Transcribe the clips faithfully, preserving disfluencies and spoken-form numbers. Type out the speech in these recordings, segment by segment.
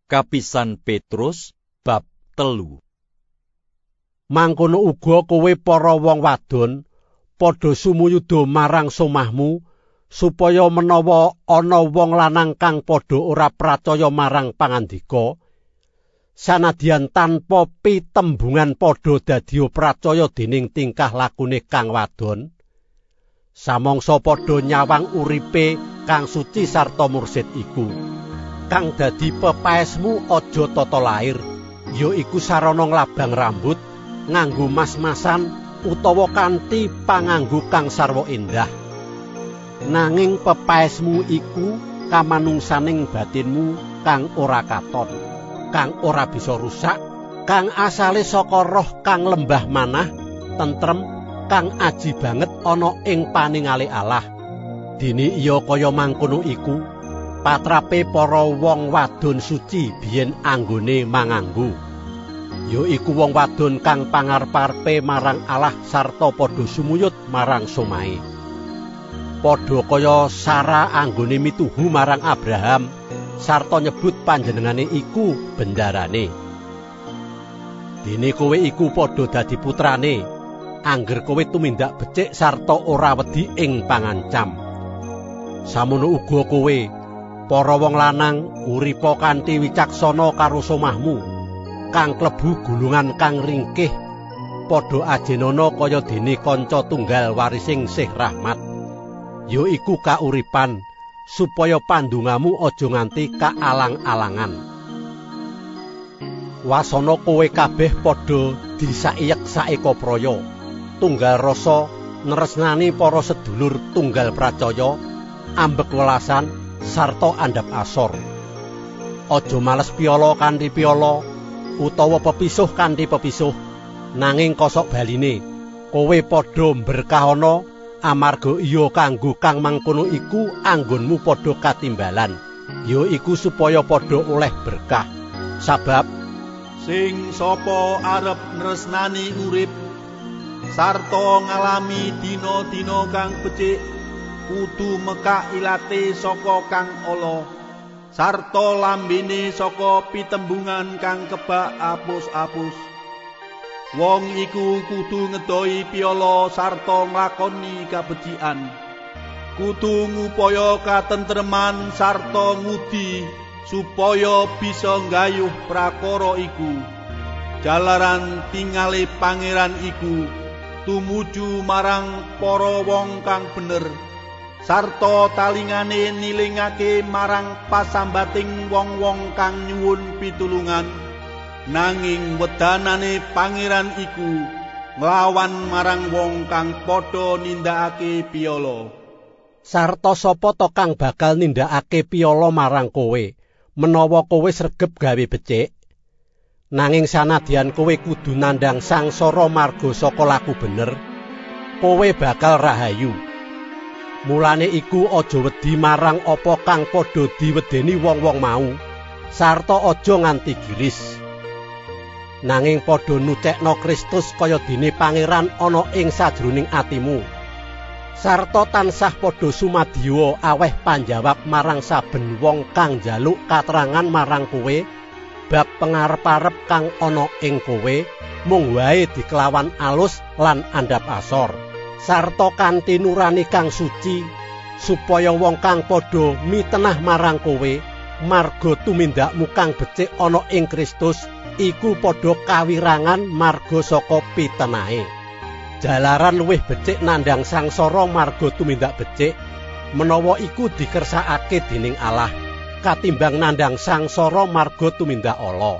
Kapisan Petrus bab telu. Mangkono uga kowe para wong wadon padha sumuyuda marang somahmu supaya menawa ana wong lanang kang padha ora pracaya marang pangandika sanadyan tanpa pitembungan padha dadi pracaya dening tingkah lakune kang wadon samangsa padha nyawang uripe kang suci sarta mursid iku. Kang dadi pepaesmu aja tata lair, ya iku sarana nglabang rambut, nganggo mas-masan utawa kanthi panganggo kang sarwa endah. Nanging pepaesmu iku kamanungsaning batinmu kang ora katon, kang ora bisa rusak, kang asale saka roh kang lembah manah, tentrem, kang aji banget ana ing paningali Allah. Dene iya kaya mangkono iku patrape para wong wadon suci biyen anggone manganggo, ya iku wong wadon kang pangarep-arepe marang Allah sarta padha sumuyut marang somahe. Padha kaya Sarah anggone mituhu marang Abraham sarta nyebut panjenengane iku bendarane. Dene kowe iku padha dadi putrane, angger kowe tumindak becik sarta ora wedi ing pangancam. Samono uga kowe para wong lanang uripa kanthi wicaksana karo somahmu kang klebu gulungan kang ringkih padha ajenana kaya dene kanca tunggal warising sih rahmat, ya iku kauripan supaya pandungamu aja nganti kaalang-alangan. Wasana kowe kabeh padha disaiyek saeka praya tunggal rasa nresnani para sedulur tunggal pracaya ambek welasan sarta andhap asor. Aja males piala kanthi piala utawa pepisuh kanthi pepisuh, nanging kosok baline kowe padha berkahana amarga iya kanggo kang mangkono iku anggonmu padha katimbalan, ya iku supaya padha oleh berkah. Sabab sing sapa arep nresnani urip sarta ngalami dina-dina kang becik kudu mekak ilate saka kang ala sarta lambene saka pitembungan kang kebak apus-apus. Wong iku kudu ngedoi piala sarta nglakoni kabecikan, kudu ngupaya katentreman sarta ngudi supaya bisa nggayuh prakara iku. Jalaran tingale pangeran iku tumuju marang para wong kang bener sarta talingane nilingake marang pasambating wong-wong kang nyuwun pitulungan, nanging wedanane pangeran iku nglawan marang wong kang padha nindakake piala. Sarta sapa to kang bakal nindakake piala marang kowe menawa kowe sregep gawe becik, nanging sanadyan kowe kudu nandhang sangsara marga saka laku bener, kowe bakal rahayu. Mulane iku aja wedi marang apa kang padha diwedeni wong-wong mau, sarta aja nganti giris. Nanging padha nucekno Kristus kaya dene pangeran ana ing sajroning atimu, sarta tansah padha sumadiya aweh panjawab marang saben wong kang njaluk katerangan marang kowe bab pangarep-arep kang ana ing kowe, mung wae dikelawan alus lan andhap asor sarta kanthi nurani kang suci, supaya wong kang padha mitenah marang kowe marga tumindakmu kang becik ana ing Kristus iku padha kawirangan marga saka pitenahe. Jalaran luwih becik nandhang sangsara marga tumindak becik menawa iku dikersakake dening Allah katimbang nandhang sangsara marga tumindak ala.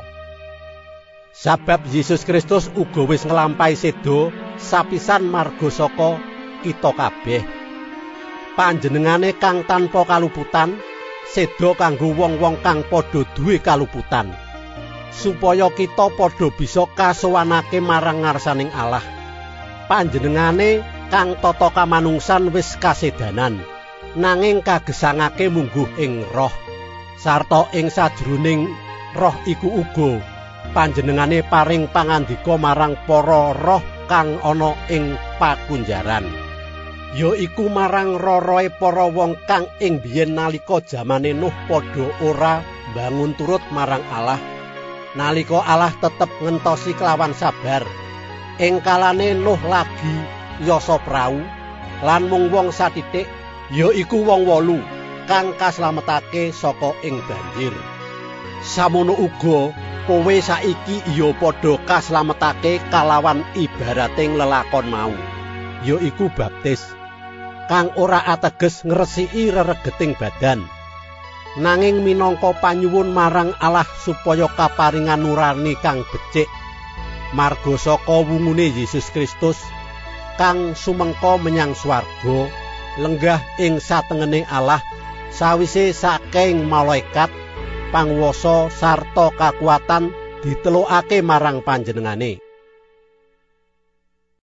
Sabab Yesus Kristus uga wis nglampahi seda sapisan marga saka kita kabeh. Panjenengane kang tanpa kaluputan seda kanggo wong-wong kang padha duwe kaluputan, supaya kita padha bisa kasowanake marang ngarsaning Allah. Panjenengane kang tata kamanungsan wis kasedanan, nanging kagesangake mungguh ing roh, sarta ing sajroning roh iku uga panjenengane paring pangandika marang para roh kang ana ing pakunjaran, ya iku marang roroe para wong kang ing biyen nalika jamane Nuh padha ora mbangun turut marang Allah, nalika Allah tetep ngentosi kelawan sabar. Ing kalane Nuh lagi yasa prau lan mung wong satitik, ya iku wong wolu kang kaslametake saka ing banjir. Samono uga kowe saiki ya padha kaslametake kalawan ibarating lelakon mau, ya iku baptis, kang ora ateges ngresiki reregeting badan, nanging minangka panyuwun marang Allah supaya kaparingan nurani kang becik marga saka wungune Yesus Kristus kang sumengka menyang swarga lenggah ing satengene Allah sawise saking malaikat pangwasa sarta kakuatan ditelukake marang panjenengane.